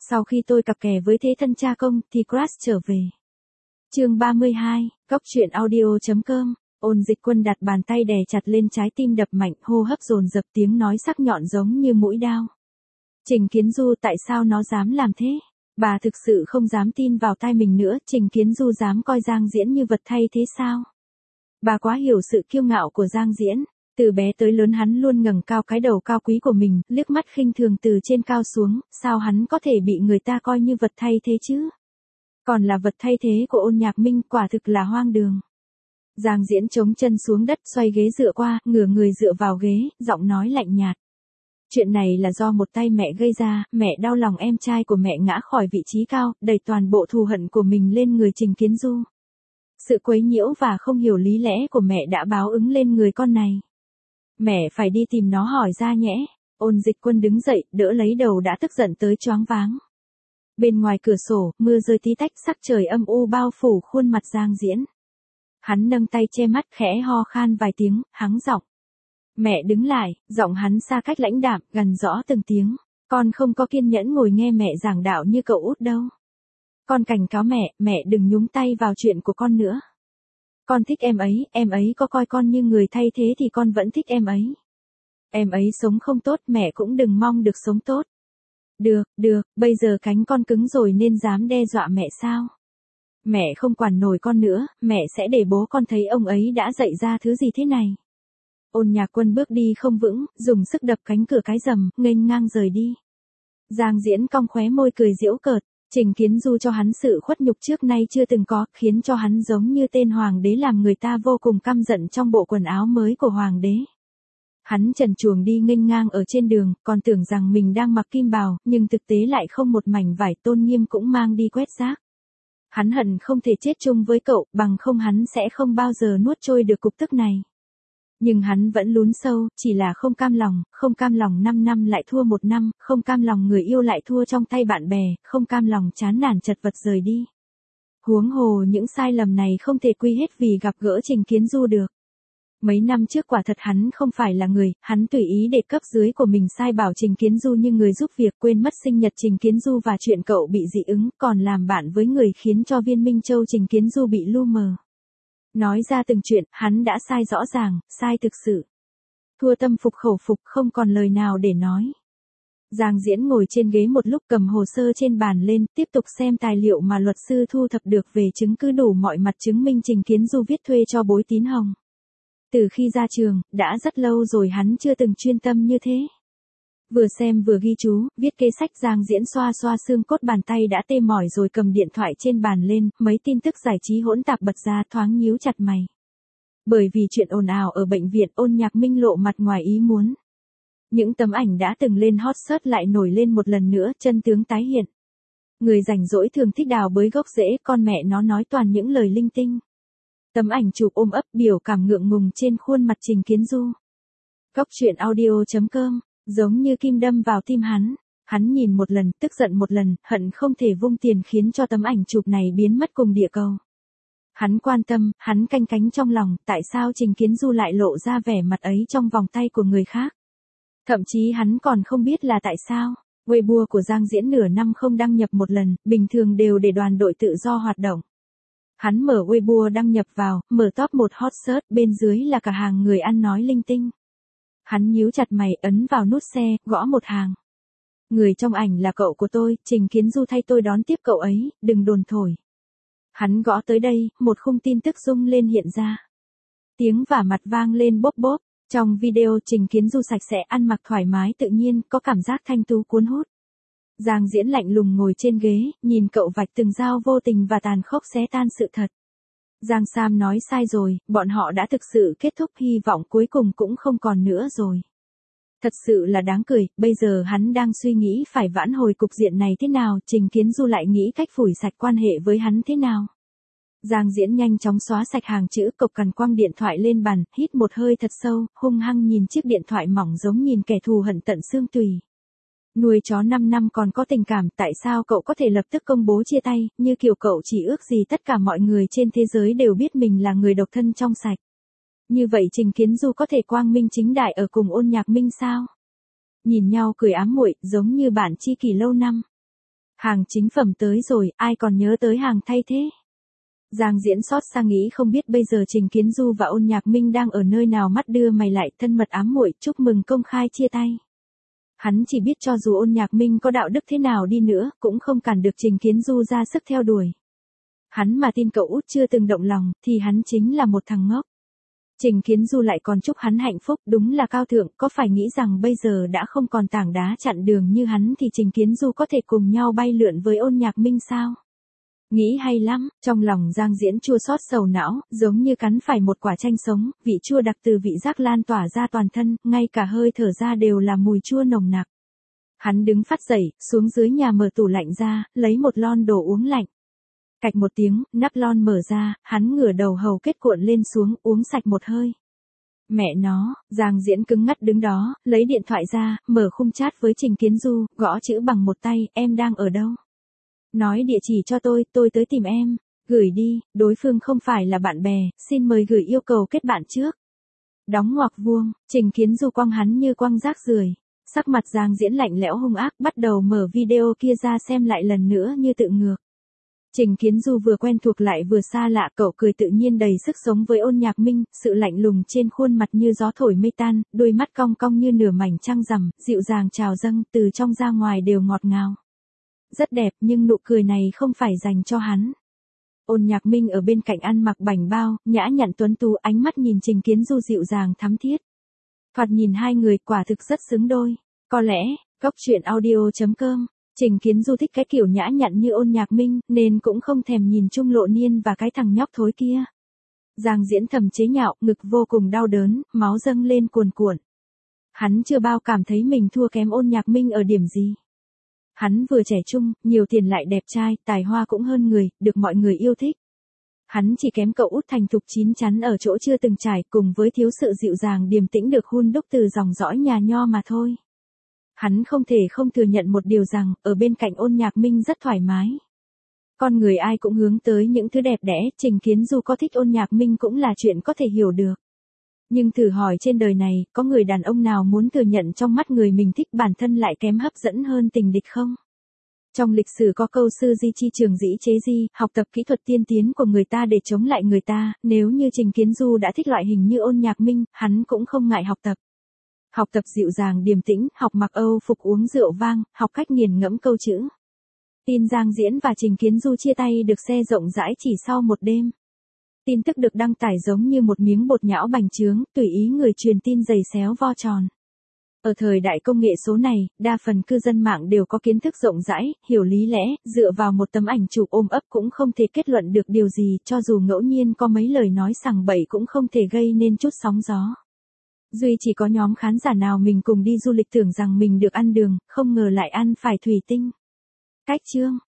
Sau khi tôi cặp kè với thế thân cha công thì crush trở về. Chương 32, Cóc truyện audio.com. Ôn Dịch Quân đặt bàn tay đè chặt lên trái tim đập mạnh, hô hấp dồn dập, tiếng nói sắc nhọn giống như mũi đao. Trình Kiến Du, tại sao nó dám làm thế? Bà thực sự không dám tin vào tai mình nữa, Trình Kiến Du dám coi Giang Diễn như vật thay thế sao? Bà quá hiểu sự kiêu ngạo của Giang Diễn. Từ bé tới lớn hắn luôn ngẩng cao cái đầu cao quý của mình, liếc mắt khinh thường từ trên cao xuống, sao hắn có thể bị người ta coi như vật thay thế chứ? Còn là vật thay thế của Ôn Nhạc Minh, quả thực là hoang đường. Giang Diễn chống chân xuống đất, xoay ghế dựa qua, ngửa người dựa vào ghế, giọng nói lạnh nhạt. Chuyện này là do một tay mẹ gây ra, mẹ đau lòng em trai của mẹ ngã khỏi vị trí cao, đẩy toàn bộ thù hận của mình lên người Trình Kiến Du. Sự quấy nhiễu và không hiểu lý lẽ của mẹ đã báo ứng lên người con này. Mẹ phải đi tìm nó hỏi ra nhẽ. Ôn Dịch Quân đứng dậy, đỡ lấy đầu đã tức giận tới choáng váng. Bên ngoài cửa sổ, mưa rơi tí tách, sắc trời âm u bao phủ khuôn mặt Giang Diễn. Hắn nâng tay che mắt, khẽ ho khan vài tiếng, hắng giọng. Mẹ đứng lại, giọng hắn xa cách lãnh đạm, gần rõ từng tiếng. Con không có kiên nhẫn ngồi nghe mẹ giảng đạo như cậu út đâu. Con cảnh cáo mẹ, mẹ đừng nhúng tay vào chuyện của con nữa. Con thích em ấy có coi con như người thay thế thì con vẫn thích em ấy. Em ấy sống không tốt, mẹ cũng đừng mong được sống tốt. Được, bây giờ cánh con cứng rồi nên dám đe dọa mẹ sao? Mẹ không quản nổi con nữa, mẹ sẽ để bố con thấy ông ấy đã dạy ra thứ gì thế này. Ôn Nhạc Quân bước đi không vững, dùng sức đập cánh cửa cái rầm, nghênh ngang rời đi. Giang Diễn cong khóe môi cười giễu cợt. Trình Kiến Du cho hắn sự khuất nhục trước nay chưa từng có, khiến cho hắn giống như tên hoàng đế, làm người ta vô cùng căm giận trong bộ quần áo mới của hoàng đế. Hắn trần truồng đi nghênh ngang ở trên đường, còn tưởng rằng mình đang mặc kim bào, nhưng thực tế lại không một mảnh vải, tôn nghiêm cũng mang đi quét rác. Hắn hận không thể chết chung với cậu, bằng không hắn sẽ không bao giờ nuốt trôi được cục tức này. Nhưng hắn vẫn lún sâu, chỉ là không cam lòng 5 năm lại thua 1 năm, không cam lòng người yêu lại thua trong tay bạn bè, không cam lòng chán nản chật vật rời đi. Huống hồ những sai lầm này không thể quy hết vì gặp gỡ Trình Kiến Du được. Mấy năm trước quả thật hắn không phải là người, hắn tùy ý để cấp dưới của mình sai bảo Trình Kiến Du như người giúp việc, quên mất sinh nhật Trình Kiến Du và chuyện cậu bị dị ứng, còn làm bạn với người khiến cho Viên Minh Châu Trình Kiến Du bị lu mờ. Nói ra từng chuyện, hắn đã sai rõ ràng, sai thực sự. Thua tâm phục khẩu phục, không còn lời nào để nói. Giang Diễn ngồi trên ghế một lúc, cầm hồ sơ trên bàn lên, tiếp tục xem tài liệu mà luật sư thu thập được về chứng cứ đủ mọi mặt chứng minh Trình Kiến Du viết thuê cho Bối Tín Hồng. Từ khi ra trường, đã rất lâu rồi hắn chưa từng chuyên tâm như thế. Vừa xem vừa ghi chú, viết kế sách. Giang Diễn xoa xoa xương cốt bàn tay đã tê mỏi rồi cầm điện thoại trên bàn lên, mấy tin tức giải trí hỗn tạp bật ra, thoáng nhíu chặt mày. Bởi vì chuyện ồn ào ở bệnh viện, Ôn Nhạc Minh lộ mặt ngoài ý muốn. Những tấm ảnh đã từng lên hot search lại nổi lên một lần nữa, chân tướng tái hiện. Người rảnh rỗi thường thích đào bới gốc rễ, con mẹ nó nói toàn những lời linh tinh. Tấm ảnh chụp ôm ấp, biểu cảm ngượng ngùng trên khuôn mặt Trình Kiến Du. Cóc truyện audio.com. Giống như kim đâm vào tim hắn nhìn một lần, tức giận một lần, hận không thể vung tiền khiến cho tấm ảnh chụp này biến mất cùng địa cầu. Hắn quan tâm, hắn canh cánh trong lòng, tại sao Trình Kiến Du lại lộ ra vẻ mặt ấy trong vòng tay của người khác. Thậm chí hắn còn không biết là tại sao. Weibo của Giang Diễn nửa năm không đăng nhập một lần, bình thường đều để đoàn đội tự do hoạt động. Hắn mở Weibo đăng nhập vào, mở top 1 hot search, bên dưới là cả hàng người ăn nói linh tinh. Hắn nhíu chặt mày, ấn vào nút xe, gõ một hàng. Người trong ảnh là cậu của tôi, Trình Kiến Du thay tôi đón tiếp cậu ấy, đừng đồn thổi. Hắn gõ tới đây, một khung tin tức rung lên hiện ra. Tiếng vả mặt vang lên bốp bốp. Trong video, Trình Kiến Du sạch sẽ, ăn mặc thoải mái tự nhiên, có cảm giác thanh tú cuốn hút. Giang Diễn lạnh lùng ngồi trên ghế, nhìn cậu vạch từng dao vô tình và tàn khốc xé tan sự thật. Giang Sam nói sai rồi, bọn họ đã thực sự kết thúc, hy vọng cuối cùng cũng không còn nữa rồi. Thật sự là đáng cười, bây giờ hắn đang suy nghĩ phải vãn hồi cục diện này thế nào, Trình Kiến Du lại nghĩ cách phủi sạch quan hệ với hắn thế nào. Giang Diễn nhanh chóng xóa sạch hàng chữ, cộc cằn quăng điện thoại lên bàn, hít một hơi thật sâu, hung hăng nhìn chiếc điện thoại mỏng giống nhìn kẻ thù hận tận xương tùy. Nuôi chó 5 năm còn có tình cảm, tại sao cậu có thể lập tức công bố chia tay, như kiểu cậu chỉ ước gì tất cả mọi người trên thế giới đều biết mình là người độc thân trong sạch. Như vậy Trình Kiến Du có thể quang minh chính đại ở cùng Ôn Nhạc Minh sao? Nhìn nhau cười ám muội, giống như bạn tri kỷ lâu năm. Hàng chính phẩm tới rồi, ai còn nhớ tới hàng thay thế. Giang Diễn xót xa nghĩ không biết bây giờ Trình Kiến Du và Ôn Nhạc Minh đang ở nơi nào, mắt đưa mày lại, thân mật ám muội chúc mừng công khai chia tay. Hắn chỉ biết cho dù Ôn Nhạc Minh có đạo đức thế nào đi nữa, cũng không cản được Trình Kiến Du ra sức theo đuổi. Hắn mà tin cậu út chưa từng động lòng, thì hắn chính là một thằng ngốc. Trình Kiến Du lại còn chúc hắn hạnh phúc, đúng là cao thượng, có phải nghĩ rằng bây giờ đã không còn tảng đá chặn đường như hắn thì Trình Kiến Du có thể cùng nhau bay lượn với Ôn Nhạc Minh sao? Nghĩ hay lắm, trong lòng Giang Diễn chua xót sầu não, giống như cắn phải một quả chanh sống, vị chua đặc từ vị giác lan tỏa ra toàn thân, ngay cả hơi thở ra đều là mùi chua nồng nặc. Hắn đứng phát dậy, xuống dưới nhà mở tủ lạnh ra, lấy một lon đồ uống lạnh. Cạch một tiếng, nắp lon mở ra, hắn ngửa đầu hầu kết cuộn lên xuống, uống sạch một hơi. Mẹ nó, Giang Diễn cứng ngắt đứng đó, lấy điện thoại ra, mở khung chat với Trình Kiến Du, gõ chữ bằng một tay, em đang ở đâu? Nói địa chỉ cho tôi tới tìm em. Gửi đi, đối phương không phải là bạn bè, xin mời gửi yêu cầu kết bạn trước. Đóng ngoặc vuông, Trình Kiến Du quăng hắn như quăng rác rưởi. Sắc mặt Giang Diễn lạnh lẽo hung ác, bắt đầu mở video kia ra xem lại lần nữa như tự ngược. Trình Kiến Du vừa quen thuộc lại vừa xa lạ, cậu cười tự nhiên đầy sức sống với Ôn Nhạc Minh, sự lạnh lùng trên khuôn mặt như gió thổi mây tan, đôi mắt cong cong như nửa mảnh trăng rằm, dịu dàng trào dâng, từ trong ra ngoài đều ngọt ngào. Rất đẹp, nhưng nụ cười này không phải dành cho hắn. Ôn Nhạc Minh ở bên cạnh ăn mặc bảnh bao, nhã nhặn tuấn tú, ánh mắt nhìn Trình Kiến Du dịu dàng thắm thiết. Thoạt nhìn hai người quả thực rất xứng đôi. Có lẽ, Góc Truyện Audio.com, Trình Kiến Du thích cái kiểu nhã nhặn như Ôn Nhạc Minh, nên cũng không thèm nhìn Trung Lộ Niên và cái thằng nhóc thối kia. Giang Diễn thầm chế nhạo, ngực vô cùng đau đớn, máu dâng lên cuồn cuộn. Hắn chưa bao cảm thấy mình thua kém Ôn Nhạc Minh ở điểm gì. Hắn vừa trẻ trung, nhiều tiền lại đẹp trai, tài hoa cũng hơn người, được mọi người yêu thích. Hắn chỉ kém cậu út thành thục chín chắn ở chỗ chưa từng trải, cùng với thiếu sự dịu dàng điềm tĩnh được hun đúc từ dòng dõi nhà nho mà thôi. Hắn không thể không thừa nhận một điều rằng, ở bên cạnh Ôn Nhạc Minh rất thoải mái. Con người ai cũng hướng tới những thứ đẹp đẽ, Trình Kiến Du có thích Ôn Nhạc Minh cũng là chuyện có thể hiểu được. Nhưng thử hỏi trên đời này, có người đàn ông nào muốn thừa nhận trong mắt người mình thích bản thân lại kém hấp dẫn hơn tình địch không? Trong lịch sử có câu sư di chi trường dĩ chế di, học tập kỹ thuật tiên tiến của người ta để chống lại người ta, nếu như Trình Kiến Du đã thích loại hình như Ôn Nhạc Minh, hắn cũng không ngại học tập. Học tập dịu dàng điềm tĩnh, học mặc Âu phục uống rượu vang, học cách nghiền ngẫm câu chữ. Tin Giang Diễn và Trình Kiến Du chia tay được xe rộng rãi chỉ sau một đêm. Tin tức được đăng tải giống như một miếng bột nhão bành trướng, tùy ý người truyền tin giày xéo vo tròn. Ở thời đại công nghệ số này, đa phần cư dân mạng đều có kiến thức rộng rãi, hiểu lý lẽ, dựa vào một tấm ảnh chụp ôm ấp cũng không thể kết luận được điều gì, cho dù ngẫu nhiên có mấy lời nói sằng bậy cũng không thể gây nên chút sóng gió. Duy chỉ có nhóm khán giả nào mình cùng đi du lịch tưởng rằng mình được ăn đường, không ngờ lại ăn phải thủy tinh. Cách chương